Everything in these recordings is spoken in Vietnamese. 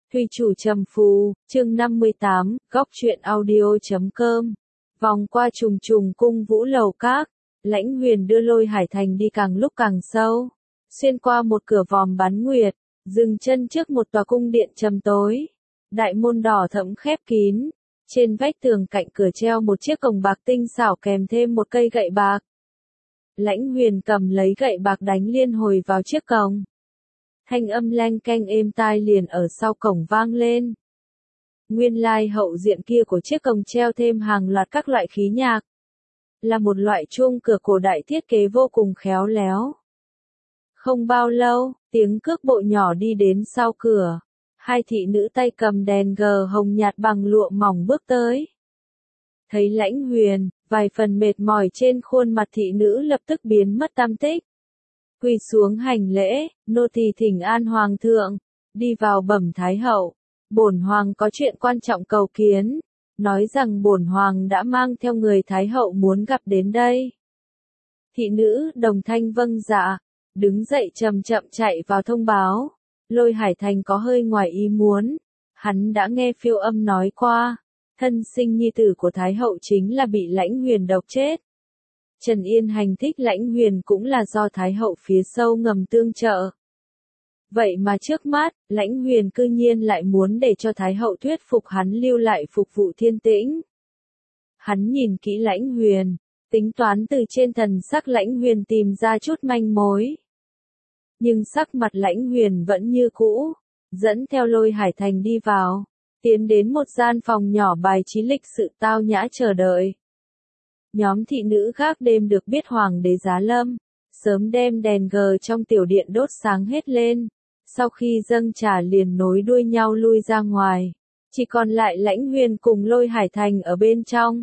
Thùy chủ trầm phù, chương 58, góc truyện audio.com. Vòng qua trùng trùng cung vũ lầu các, Lãnh Huyền đưa Lôi Hải Thành đi càng lúc càng sâu, xuyên qua một cửa vòm bán nguyệt, dừng chân trước một tòa cung điện trầm tối. Đại môn đỏ thẫm khép kín, trên vách tường cạnh cửa treo một chiếc cồng bạc tinh xảo kèm thêm một cây gậy bạc. Lãnh Huyền cầm lấy gậy bạc đánh liên hồi vào chiếc cồng. Thanh âm leng keng êm tai liền ở sau cổng vang lên. Nguyên lai hậu diện kia của chiếc cồng treo thêm hàng loạt các loại khí nhạc. Là một loại chuông cửa cổ đại thiết kế vô cùng khéo léo. Không bao lâu, tiếng cước bộ nhỏ đi đến sau cửa. Hai thị nữ tay cầm đèn gờ hồng nhạt bằng lụa mỏng bước tới. Thấy Lãnh Huyền, vài phần mệt mỏi trên khuôn mặt thị nữ lập tức biến mất tăm tích. Quỳ xuống hành lễ, nô tỳ thỉnh an hoàng thượng, đi vào bẩm thái hậu, bổn hoàng có chuyện quan trọng cầu kiến, nói rằng bổn hoàng đã mang theo người thái hậu muốn gặp đến đây. Thị nữ đồng thanh vâng dạ, đứng dậy chậm chậm chạy vào thông báo, Lôi Hải Thành có hơi ngoài ý muốn, hắn đã nghe phiêu âm nói qua, thân sinh nhi tử của thái hậu chính là bị Lãnh Huyền độc chết. Trần Yên Hành thích Lãnh Huyền cũng là do Thái hậu phía sau ngầm tương trợ. Vậy mà trước mắt, Lãnh Huyền cư nhiên lại muốn để cho Thái hậu thuyết phục hắn lưu lại phục vụ Thiên Tĩnh. Hắn nhìn kỹ Lãnh Huyền, tính toán từ trên thần sắc Lãnh Huyền tìm ra chút manh mối. Nhưng sắc mặt Lãnh Huyền vẫn như cũ, dẫn theo Lôi Hải Thành đi vào, tiến đến một gian phòng nhỏ bài trí lịch sự tao nhã chờ đợi. Nhóm thị nữ gác đêm được biết hoàng đế giá lâm, sớm đem đèn gờ trong tiểu điện đốt sáng hết lên, sau khi dâng trà liền nối đuôi nhau lui ra ngoài, chỉ còn lại Lãnh Huyền cùng Lôi Hải Thành ở bên trong.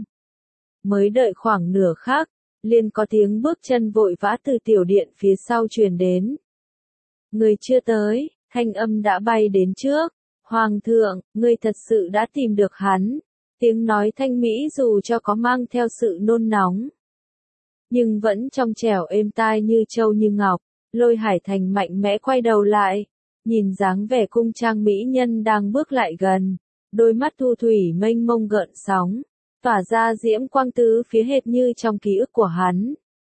Mới đợi khoảng nửa khắc, liền có tiếng bước chân vội vã từ tiểu điện phía sau truyền đến. Người chưa tới, thanh âm đã bay đến trước, hoàng thượng, ngươi thật sự đã tìm được hắn. Tiếng nói thanh mỹ dù cho có mang theo sự nôn nóng, nhưng vẫn trong trẻo êm tai như châu như ngọc. Lôi Hải Thành mạnh mẽ quay đầu lại, nhìn dáng vẻ cung trang mỹ nhân đang bước lại gần, đôi mắt thu thủy mênh mông gợn sóng, tỏa ra diễm quang tứ phía hệt như trong ký ức của hắn.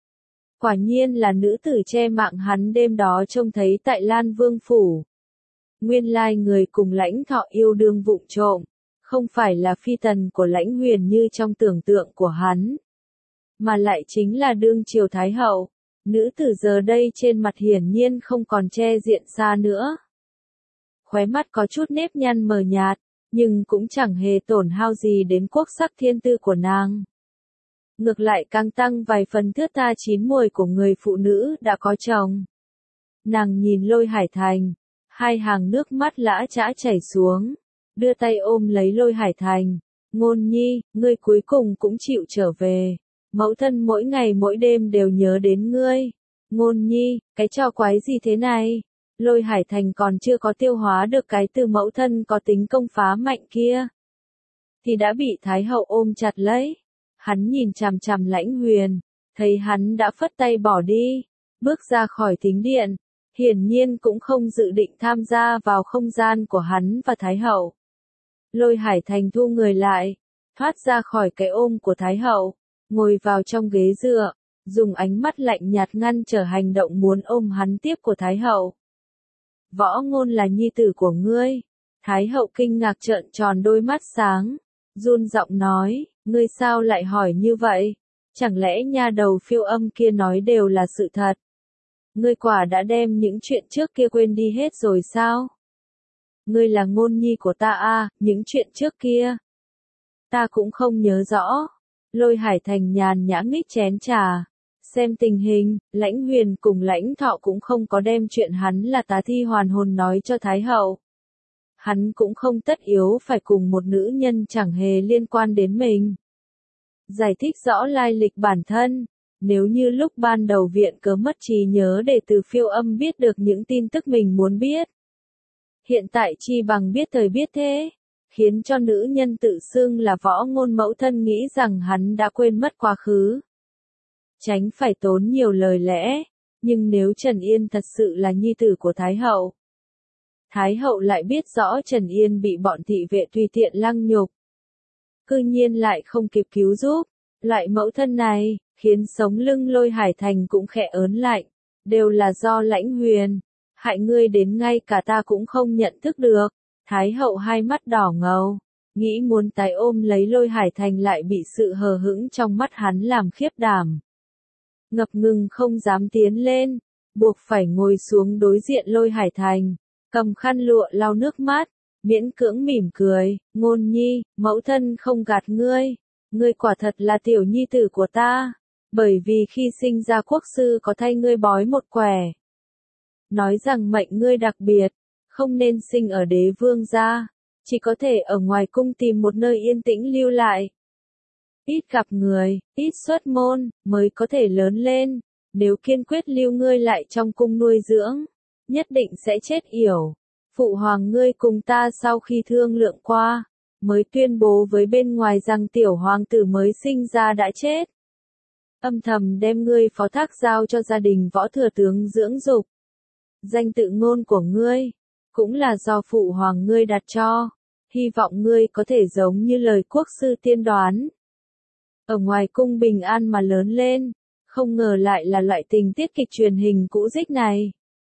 Quả nhiên là nữ tử che mạng hắn đêm đó trông thấy tại Lan Vương phủ. Nguyên lai người cùng Lãnh Thọ yêu đương vụng trộm, không phải là phi tần của Lãnh Huyền như trong tưởng tượng của hắn, mà lại chính là đương triều thái hậu. Nữ tử giờ đây trên mặt hiển nhiên không còn che diện xa nữa. Khóe mắt có chút nếp nhăn mờ nhạt, nhưng cũng chẳng hề tổn hao gì đến quốc sắc thiên tư của nàng. Ngược lại càng tăng vài phần thướt tha chín muồi của người phụ nữ đã có chồng. Nàng nhìn Lôi Hải Thành, hai hàng nước mắt lã chã chảy xuống, đưa tay ôm lấy Lôi Hải Thành. Ngôn nhi, ngươi cuối cùng cũng chịu trở về. Mẫu thân mỗi ngày mỗi đêm đều nhớ đến ngươi. Ngôn nhi, cái trò quái gì thế này? Lôi Hải Thành còn chưa có tiêu hóa được cái từ mẫu thân có tính công phá mạnh kia, thì đã bị Thái hậu ôm chặt lấy. Hắn nhìn chằm chằm Lãnh Huyền, thấy hắn đã phất tay bỏ đi, bước ra khỏi thính điện, hiển nhiên cũng không dự định tham gia vào không gian của hắn và Thái hậu. Lôi Hải Thành thu người lại, thoát ra khỏi cái ôm của Thái hậu, ngồi vào trong ghế dựa, dùng ánh mắt lạnh nhạt ngăn trở hành động muốn ôm hắn tiếp của Thái hậu. Võ Ngôn là nhi tử của ngươi. Thái hậu kinh ngạc trợn tròn đôi mắt sáng, run giọng nói, ngươi sao lại hỏi như vậy? Chẳng lẽ nha đầu phiêu âm kia nói đều là sự thật? Ngươi quả đã đem những chuyện trước kia quên đi hết rồi sao? Ngươi là ngôn nhi của ta à, những chuyện trước kia ta cũng không nhớ rõ. Lôi Hải Thành nhàn nhã nghích chén trà, xem tình hình, Lãnh Huyền cùng Lãnh Thọ cũng không có đem chuyện hắn là tá thi hoàn hồn nói cho Thái hậu. Hắn cũng không tất yếu phải cùng một nữ nhân chẳng hề liên quan đến mình. Giải thích rõ lai lịch bản thân, nếu như lúc ban đầu viện cớ mất trí nhớ để từ phiêu âm biết được những tin tức mình muốn biết. Hiện tại chi bằng biết thời biết thế, khiến cho nữ nhân tự xưng là Võ Ngôn mẫu thân nghĩ rằng hắn đã quên mất quá khứ. Tránh phải tốn nhiều lời lẽ, nhưng nếu Trần Yên thật sự là nhi tử của Thái hậu, Thái hậu lại biết rõ Trần Yên bị bọn thị vệ tùy tiện lăng nhục. Cư nhiên lại không kịp cứu giúp. Loại mẫu thân này, khiến sống lưng Lôi Hải Thành cũng khẽ ớn lạnh. Đều là do Lãnh Huyền. Hại ngươi đến ngay cả ta cũng không nhận thức được. Thái hậu hai mắt đỏ ngầu. Nghĩ muốn tái ôm lấy Lôi Hải Thành lại bị sự hờ hững trong mắt hắn làm khiếp đảm. Ngập ngừng không dám tiến lên. Buộc phải ngồi xuống đối diện Lôi Hải Thành. Cầm khăn lụa lau nước mắt. Miễn cưỡng mỉm cười. Ngôn nhi, mẫu thân không gạt ngươi. Ngươi quả thật là tiểu nhi tử của ta. Bởi vì khi sinh ra quốc sư có thay ngươi bói một quẻ. Nói rằng mệnh ngươi đặc biệt. Không nên sinh ở đế vương gia. Chỉ có thể ở ngoài cung tìm một nơi yên tĩnh lưu lại. Ít gặp người, ít xuất môn, mới có thể lớn lên. Nếu kiên quyết lưu ngươi lại trong cung nuôi dưỡng, nhất định sẽ chết yểu. Phụ hoàng ngươi cùng ta sau khi thương lượng qua, mới tuyên bố với bên ngoài rằng tiểu hoàng tử mới sinh ra đã chết. Âm thầm đem ngươi phó thác giao cho gia đình võ thừa tướng dưỡng dục. Danh tự ngôn của ngươi, cũng là do phụ hoàng ngươi đặt cho. Hy vọng ngươi có thể giống như lời quốc sư tiên đoán. Ở ngoài cung bình an mà lớn lên, không ngờ lại là loại tình tiết kịch truyền hình cũ dích này.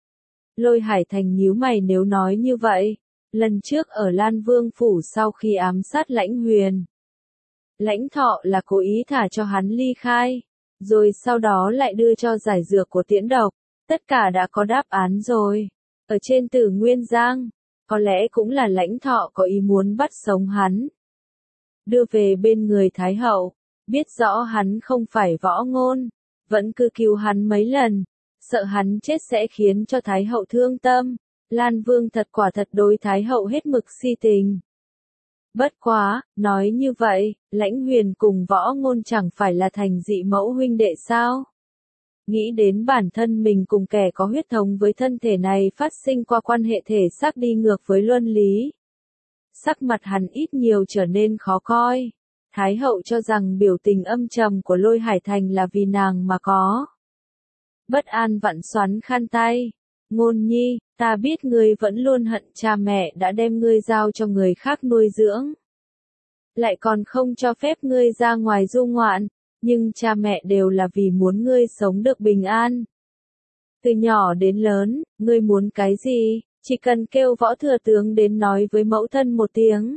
Lôi Hải Thành nhíu mày nếu nói như vậy. Lần trước ở Lan Vương Phủ sau khi ám sát Lãnh Huyền. Lãnh Thọ là cố ý thả cho hắn ly khai. Rồi sau đó lại đưa cho giải dược của tiễn độc. Tất cả đã có đáp án rồi. Ở trên Tử Nguyên Giang. Có lẽ cũng là Lãnh Thọ có ý muốn bắt sống hắn. Đưa về bên người Thái hậu. Biết rõ hắn không phải Võ Ngôn. Vẫn cứ cứu hắn mấy lần. Sợ hắn chết sẽ khiến cho Thái hậu thương tâm. Lan Vương quả thật đối Thái hậu hết mực si tình. Bất quá, nói như vậy, Lãnh Huyền cùng Võ Ngôn chẳng phải là thành dị mẫu huynh đệ sao? Nghĩ đến bản thân mình cùng kẻ có huyết thống với thân thể này phát sinh qua quan hệ thể xác đi ngược với luân lý. Sắc mặt hắn ít nhiều trở nên khó coi. Thái hậu cho rằng biểu tình âm trầm của Lôi Hải Thành là vì nàng mà có. Bất an vặn xoắn khăn tay. Ngôn nhi, ta biết ngươi vẫn luôn hận cha mẹ đã đem ngươi giao cho người khác nuôi dưỡng. Lại còn không cho phép ngươi ra ngoài du ngoạn, nhưng cha mẹ đều là vì muốn ngươi sống được bình an. Từ nhỏ đến lớn, ngươi muốn cái gì, chỉ cần kêu Võ thừa tướng đến nói với mẫu thân một tiếng.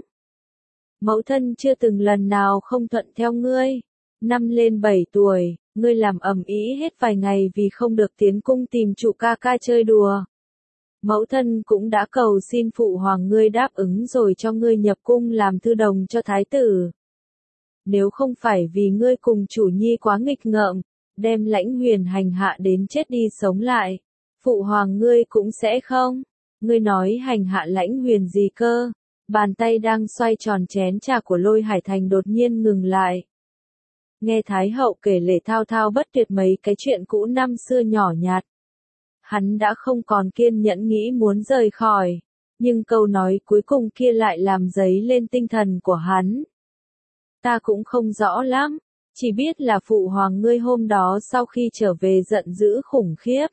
Mẫu thân chưa từng lần nào không thuận theo ngươi. Năm lên 7 tuổi, ngươi làm ầm ĩ hết vài ngày vì không được tiến cung tìm trụ ca ca chơi đùa. Mẫu thân cũng đã cầu xin phụ hoàng ngươi đáp ứng rồi cho ngươi nhập cung làm thư đồng cho thái tử. Nếu không phải vì ngươi cùng chủ nhi quá nghịch ngợm, đem Lãnh Huyền hành hạ đến chết đi sống lại, phụ hoàng ngươi cũng sẽ không. Ngươi nói hành hạ Lãnh Huyền gì cơ? Bàn tay đang xoay tròn chén trà của Lôi Hải Thành đột nhiên ngừng lại. Nghe Thái hậu kể lể thao thao bất tuyệt mấy cái chuyện cũ năm xưa nhỏ nhặt. Hắn đã không còn kiên nhẫn nghĩ muốn rời khỏi. Nhưng câu nói cuối cùng kia lại làm dấy lên tinh thần của hắn. Ta cũng không rõ lắm. Chỉ biết là phụ hoàng ngươi hôm đó sau khi trở về giận dữ khủng khiếp.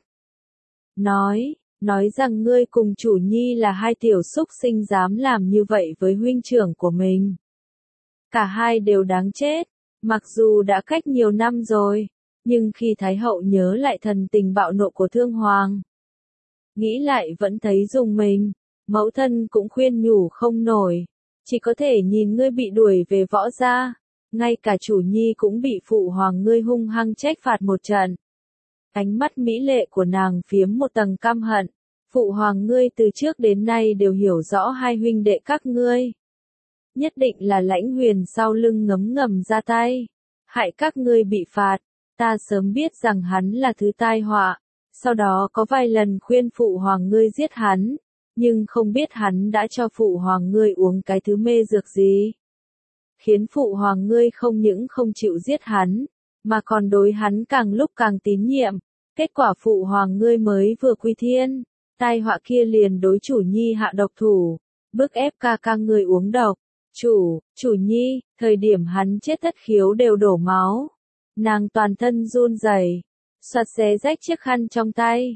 Nói rằng ngươi cùng chủ nhi là hai tiểu súc sinh dám làm như vậy với huynh trưởng của mình. Cả hai đều đáng chết. Mặc dù đã cách nhiều năm rồi, nhưng khi Thái hậu nhớ lại thần tình bạo nộ của Thương Hoàng, nghĩ lại vẫn thấy rùng mình, mẫu thân cũng khuyên nhủ không nổi, chỉ có thể nhìn ngươi bị đuổi về võ gia, ngay cả chủ nhi cũng bị phụ hoàng ngươi hung hăng trách phạt một trận. Ánh mắt mỹ lệ của nàng phiếm một tầng căm hận, phụ hoàng ngươi từ trước đến nay đều hiểu rõ hai huynh đệ các ngươi. Nhất định là Lãnh Huyền sau lưng ngấm ngầm ra tay, hại các ngươi bị phạt. Ta sớm biết rằng hắn là thứ tai họa, sau đó có vài lần khuyên phụ hoàng ngươi giết hắn, nhưng không biết hắn đã cho phụ hoàng ngươi uống cái thứ mê dược gì. Khiến phụ hoàng ngươi không những không chịu giết hắn, mà còn đối hắn càng lúc càng tín nhiệm. Kết quả phụ hoàng ngươi mới vừa quy thiên, tai họa kia liền đối chủ nhi hạ độc thủ, bức ép ca ca ngươi uống độc. Chủ nhi, thời điểm hắn chết thất khiếu đều đổ máu. Nàng toàn thân run rẩy, xoạt xé rách chiếc khăn trong tay.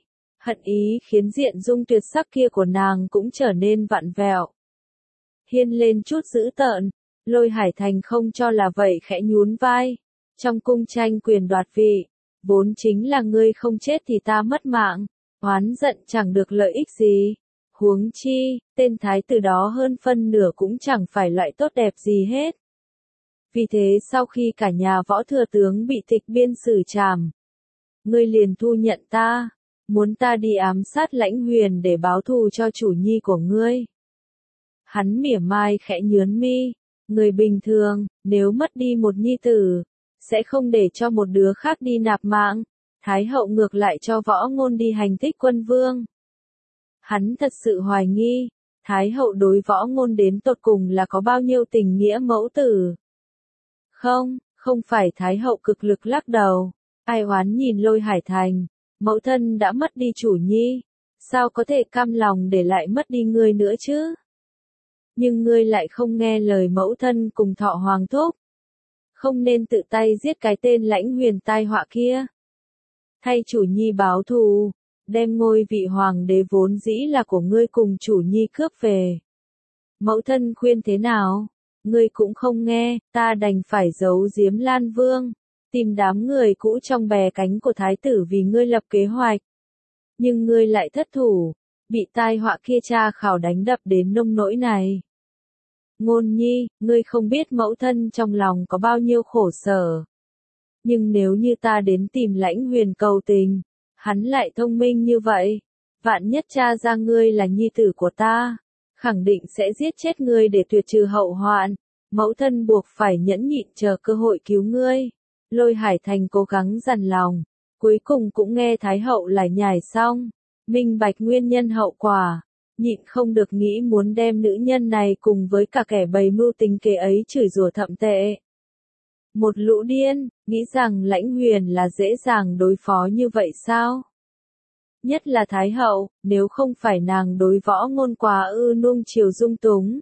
Hận ý khiến diện dung tuyệt sắc kia của nàng cũng trở nên vặn vẹo. Hiên lên chút dữ tợn, Lôi Hải Thành không cho là vậy khẽ nhún vai. Trong cung tranh quyền đoạt vị, vốn chính là ngươi không chết thì ta mất mạng, oán giận chẳng được lợi ích gì. Huống chi, tên thái tử đó hơn phân nửa cũng chẳng phải loại tốt đẹp gì hết. Vì thế sau khi cả nhà Võ thừa tướng bị tịch biên xử trảm, ngươi liền thu nhận ta, muốn ta đi ám sát Lãnh Huyền để báo thù cho chủ nhi của ngươi. Hắn mỉa mai khẽ nhướng mi, người bình thường, nếu mất đi một nhi tử, sẽ không để cho một đứa khác đi nạp mạng, Thái hậu ngược lại cho Võ Ngôn đi hành thích quân vương. Hắn thật sự hoài nghi, Thái hậu đối Võ Ngôn đến tột cùng là có bao nhiêu tình nghĩa mẫu tử. Không phải. Thái hậu cực lực lắc đầu, ai oán nhìn Lôi Hải Thành, mẫu thân đã mất đi chủ nhi, sao có thể cam lòng để lại mất đi ngươi nữa chứ? Nhưng ngươi lại không nghe lời mẫu thân cùng Thọ Hoàng thúc, không nên tự tay giết cái tên Lãnh Huyền tai họa kia. Thay chủ nhi báo thù, đem ngôi vị hoàng đế vốn dĩ là của ngươi cùng chủ nhi cướp về. Mẫu thân khuyên thế nào, ngươi cũng không nghe, ta đành phải giấu giếm Lan Vương, tìm đám người cũ trong bè cánh của thái tử vì ngươi lập kế hoạch. Nhưng ngươi lại thất thủ, bị tai họa kia tra khảo đánh đập đến nông nỗi này. Ngôn nhi, ngươi không biết mẫu thân trong lòng có bao nhiêu khổ sở. Nhưng nếu như ta đến tìm Lãnh Huyền cầu tình, hắn lại thông minh như vậy, vạn nhất tra ra ngươi là nhi tử của ta, khẳng định sẽ giết chết ngươi để tuyệt trừ hậu hoạn, mẫu thân buộc phải nhẫn nhịn chờ cơ hội cứu ngươi. Lôi Hải Thành cố gắng dằn lòng, cuối cùng cũng nghe Thái hậu lải nhải xong, minh bạch nguyên nhân hậu quả, nhịn không được nghĩ muốn đem nữ nhân này cùng với cả kẻ bày mưu tính kế ấy chửi rủa thậm tệ. Một lũ điên, nghĩ rằng Lãnh Huyền là dễ dàng đối phó như vậy sao? Nhất là Thái hậu, nếu không phải nàng đối Võ Ngôn quá nuông chiều dung túng,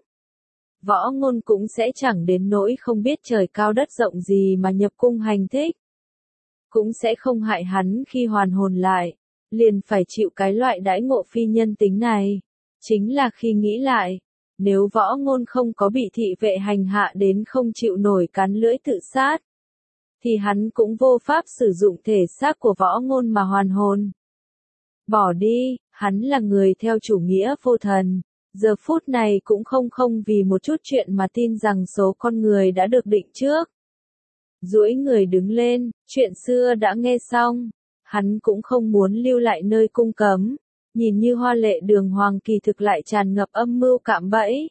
Võ Ngôn cũng sẽ chẳng đến nỗi không biết trời cao đất rộng gì mà nhập cung hành thích. Cũng sẽ không hại hắn khi hoàn hồn lại, liền phải chịu cái loại đãi ngộ phi nhân tính này. Chính là khi nghĩ lại, nếu Võ Ngôn không có bị thị vệ hành hạ đến không chịu nổi cắn lưỡi tự sát, thì hắn cũng vô pháp sử dụng thể xác của Võ Ngôn mà hoàn hồn. Bỏ đi, hắn là người theo chủ nghĩa vô thần, giờ phút này cũng không vì một chút chuyện mà tin rằng số con người đã được định trước. Duỗi người đứng lên, chuyện xưa đã nghe xong, hắn cũng không muốn lưu lại nơi cung cấm, nhìn như hoa lệ đường hoàng kỳ thực lại tràn ngập âm mưu cạm bẫy.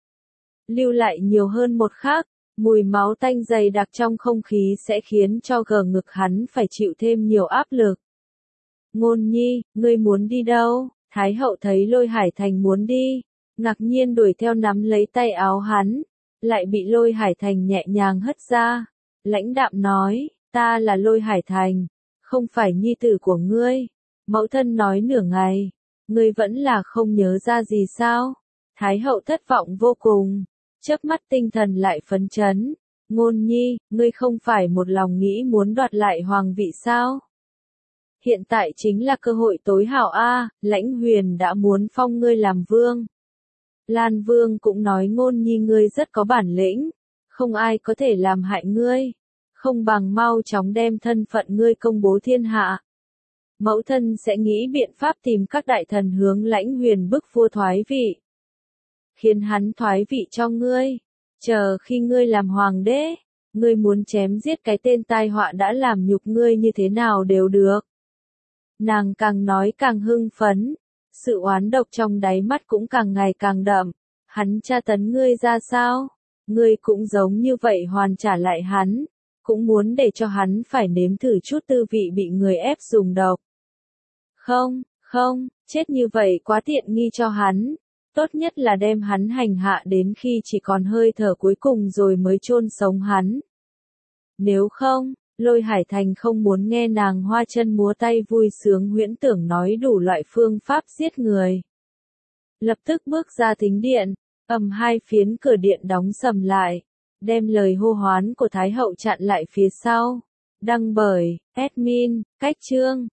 Lưu lại nhiều hơn một khắc, mùi máu tanh dày đặc trong không khí sẽ khiến cho gờ ngực hắn phải chịu thêm nhiều áp lực. Ngôn nhi, ngươi muốn đi đâu? Thái hậu thấy Lôi Hải Thành muốn đi, ngạc nhiên đuổi theo nắm lấy tay áo hắn, lại bị Lôi Hải Thành nhẹ nhàng hất ra. Lãnh đạm nói, ta là Lôi Hải Thành, không phải nhi tử của ngươi. Mẫu thân nói nửa ngày, ngươi vẫn là không nhớ ra gì sao? Thái hậu thất vọng vô cùng, chớp mắt tinh thần lại phấn chấn. Ngôn nhi, ngươi không phải một lòng nghĩ muốn đoạt lại hoàng vị sao? Hiện tại chính là cơ hội tối hảo a, Lãnh Huyền đã muốn phong ngươi làm vương. Lan Vương cũng nói Ngôn nhi ngươi rất có bản lĩnh, không ai có thể làm hại ngươi, không bằng mau chóng đem thân phận ngươi công bố thiên hạ. Mẫu thân sẽ nghĩ biện pháp tìm các đại thần hướng Lãnh Huyền bức vua thoái vị, khiến hắn thoái vị cho ngươi, chờ khi ngươi làm hoàng đế, ngươi muốn chém giết cái tên tai họa đã làm nhục ngươi như thế nào đều được. Nàng càng nói càng hưng phấn, sự oán độc trong đáy mắt cũng càng ngày càng đậm. Hắn tra tấn ngươi ra sao? Ngươi cũng giống như vậy hoàn trả lại hắn, cũng muốn để cho hắn phải nếm thử chút tư vị bị người ép dùng độc. Không, chết như vậy quá tiện nghi cho hắn, tốt nhất là đem hắn hành hạ đến khi chỉ còn hơi thở cuối cùng rồi mới chôn sống hắn. Nếu không, Lôi Hải Thành không muốn nghe nàng hoa chân múa tay vui sướng huyễn tưởng nói đủ loại phương pháp giết người. Lập tức bước ra thính điện, hai phiến cửa điện đóng sầm lại, đem lời hô hoán của Thái hậu chặn lại phía sau. Đăng bởi, admin, Cách Chương.